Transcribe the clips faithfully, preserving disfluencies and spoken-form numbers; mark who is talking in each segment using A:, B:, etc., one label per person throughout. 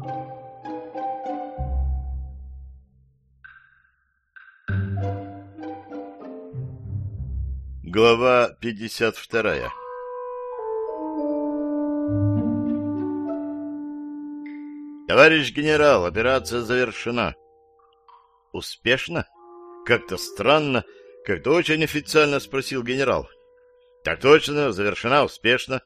A: Глава пятьдесят вторая. Товарищ генерал, операция завершена. Успешно? Как-то странно, как-то очень официально спросил генерал. Так точно, завершена успешно.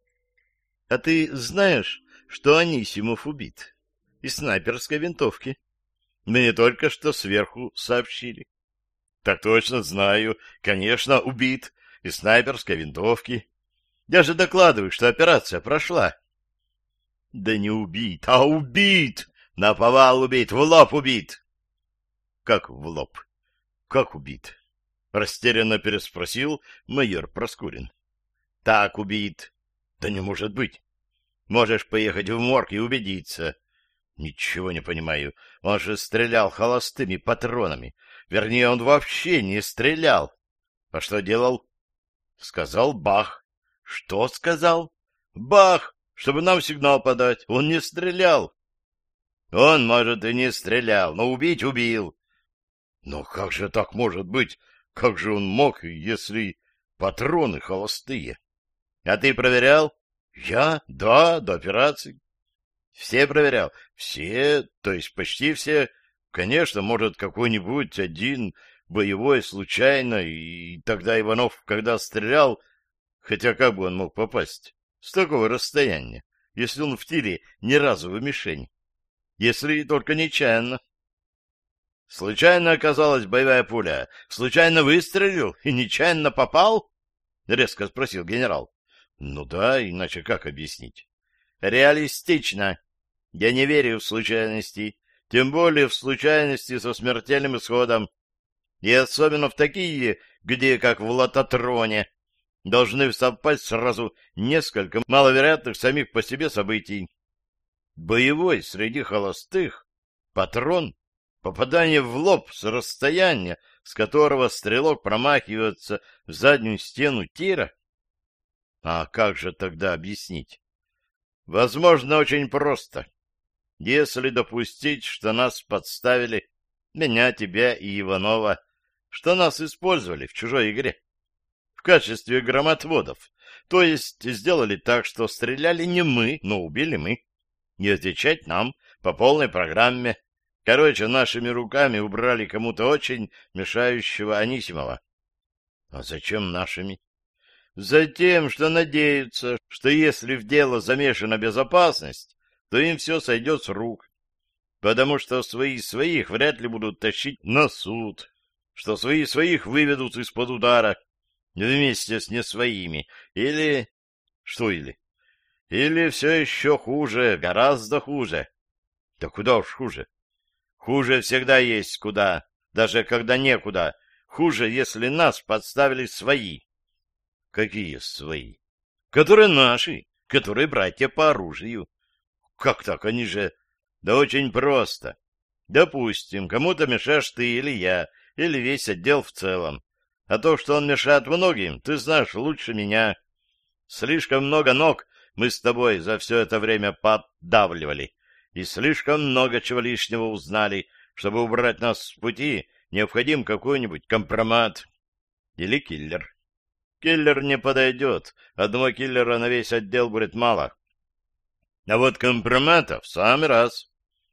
A: А ты знаешь, что Анисимов убит? Из снайперской винтовки. Мне только что сверху сообщили. Так точно, знаю. Конечно, убит. Из снайперской винтовки. Я же докладываю, что операция прошла. Да не убит, а убит! Наповал убит, в лоб убит. Как в лоб? Как убит? Растерянно переспросил майор Проскурин. Так убит. Да не может быть. Можешь поехать в морг и убедиться. Ничего не понимаю. Он же стрелял холостыми патронами. Вернее, он вообще не стрелял. А что делал? Сказал бах. Что сказал? Бах, чтобы нам сигнал подать. Он не стрелял. Он, может, и не стрелял, но убить убил. Но как же так может быть? Как же он мог, если патроны холостые? А ты проверял? Я? Да, до операции. Все проверял? Все, то есть почти все. Конечно, может, какой-нибудь один боевой случайно, и тогда Иванов, когда стрелял, хотя как бы он мог попасть? С такого расстояния, если он в тире ни разу в мишень. Если только нечаянно. Случайно оказалась боевая пуля. Случайно выстрелил и нечаянно попал? Резко спросил генерал. Ну да, иначе как объяснить? Реалистично. Я не верю в случайности, тем более в случайности со смертельным исходом. И особенно в такие, где, как в лототроне, должны совпасть сразу несколько маловероятных самих по себе событий. Боевой среди холостых, патрон, попадание в лоб с расстояния, с которого стрелок промахивается в заднюю стену тира. А как же тогда объяснить? Возможно, очень просто. Если допустить, что нас подставили, меня, тебя и Иванова, что нас использовали в чужой игре, в качестве громотводов, то есть сделали так, что стреляли не мы, но убили мы, и отвечать нам по полной программе. Короче, нашими руками убрали кому-то очень мешающего Анисимова. А зачем нашими? Затем, что надеются, что если в дело замешана безопасность, то им все сойдет с рук, потому что свои своих вряд ли будут тащить на суд, что свои своих выведут из-под удара вместе с не своими, или... Что или? Или все еще хуже, гораздо хуже. Да куда уж хуже? Хуже всегда есть куда, даже когда некуда. Хуже, если нас подставили свои. Какие свои? Которые наши, которые братья по оружию. Как так? Они же... Да очень просто. Допустим, кому-то мешаешь ты или я, или весь отдел в целом. А то, что он мешает многим, ты знаешь лучше меня. Слишком много ног мы с тобой за все это время поддавливали. И слишком много чего лишнего узнали. Чтобы убрать нас с пути, необходим какой-нибудь компромат. Или киллер. Киллер не подойдет. Одного киллера на весь отдел будет мало. А вот компромата в самый раз.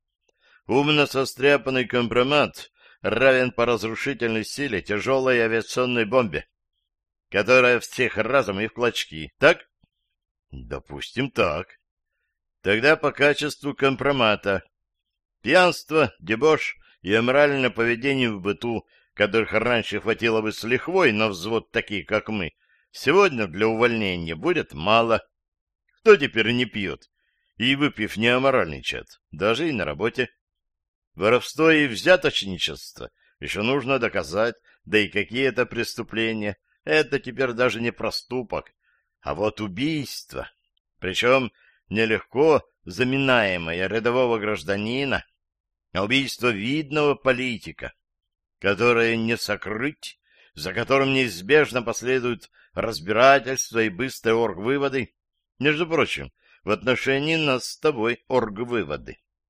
A: Умно состряпанный компромат равен по разрушительной силе тяжелой авиационной бомбе, которая всех разом и в клочки. Так? Допустим, так. Тогда по качеству компромата. Пьянство, дебош и аморальное поведение в быту, которых раньше хватило бы с лихвой на взвод такие, как мы, сегодня для увольнения будет мало. Кто теперь не пьет? И, выпив, не аморальничает, даже и на работе. Воровство и взяточничество еще нужно доказать, да и какие это преступления. Это теперь даже не проступок, а вот убийство. Причем нелегко заминаемое рядового гражданина, а убийство видного политика, которое не сокрыть, за которым неизбежно последуют разбирательства и быстрые оргвыводы. Между прочим, в отношении нас с тобой оргвыводы.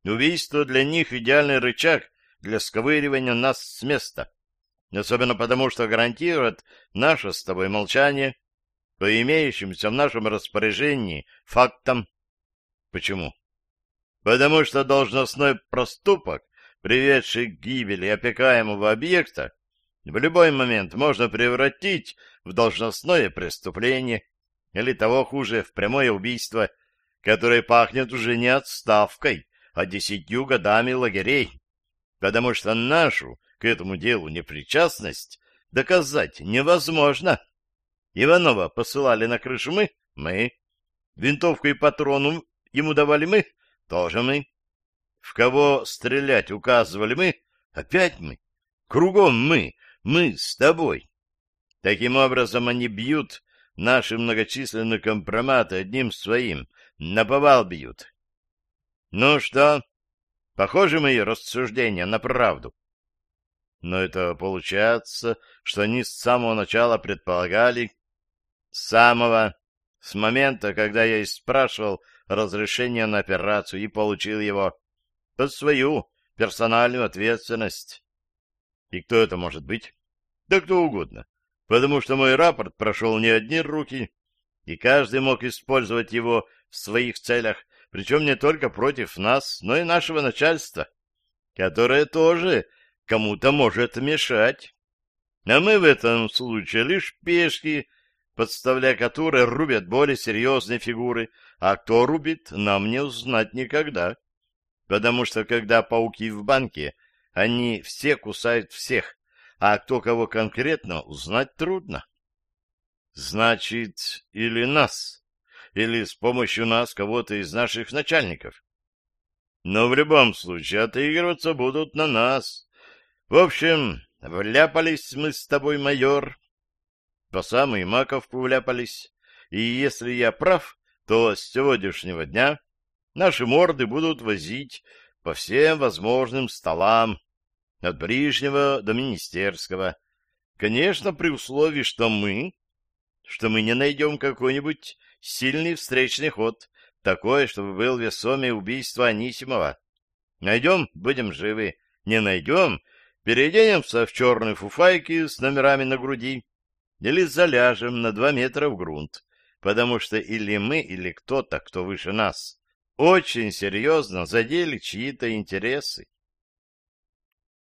A: Убийство для них — идеальный рычаг для сковыривания нас с места. Особенно потому, что гарантирует наше с тобой молчание по имеющимся в нашем распоряжении фактам. Почему? Потому что должностной проступок, приведший к гибели опекаемого объекта, в любой момент можно превратить в должностное преступление или, того хуже, в прямое убийство, которое пахнет уже не отставкой, а десятью годами лагерей, потому что нашу к этому делу непричастность доказать невозможно. Иванова посылали на крышу мы, мы. Винтовку и патрону ему давали мы, тоже мы. В кого стрелять указывали мы, опять мы. Кругом мы, мы с тобой. Таким образом они бьют наши многочисленные компроматы одним своим, наповал бьют. Ну что, похожи мои рассуждения на правду? Но это получается, что они с самого начала предполагали, с самого, с момента, когда я и спрашивал разрешение на операцию и получил его, под свою персональную ответственность. И кто это может быть? Да кто угодно, потому что мой рапорт прошел не одни руки, и каждый мог использовать его в своих целях, причем не только против нас, но и нашего начальства, которое тоже кому-то может мешать. А мы в этом случае лишь пешки, подставляя которые рубят более серьезные фигуры, а кто рубит, нам не узнать никогда. Потому что, когда пауки в банке, они все кусают всех, а кто кого конкретно, узнать трудно. Значит, или нас, или с помощью нас кого-то из наших начальников. Но в любом случае отыгрываться будут на нас. В общем, вляпались мы с тобой, майор. По самый маковку вляпались. И если я прав, то с сегодняшнего дня наши морды будут возить по всем возможным столам, от ближнего до министерского. Конечно, при условии, что мы, что мы не найдем какой-нибудь сильный встречный ход, такой, чтобы был весомее убийства Анисимова. Найдем — будем живы. Не найдем — переоденемся в черные фуфайки с номерами на груди или заляжем на два метра в грунт, потому что или мы, или кто-то, кто выше нас, очень серьезно задели чьи-то интересы.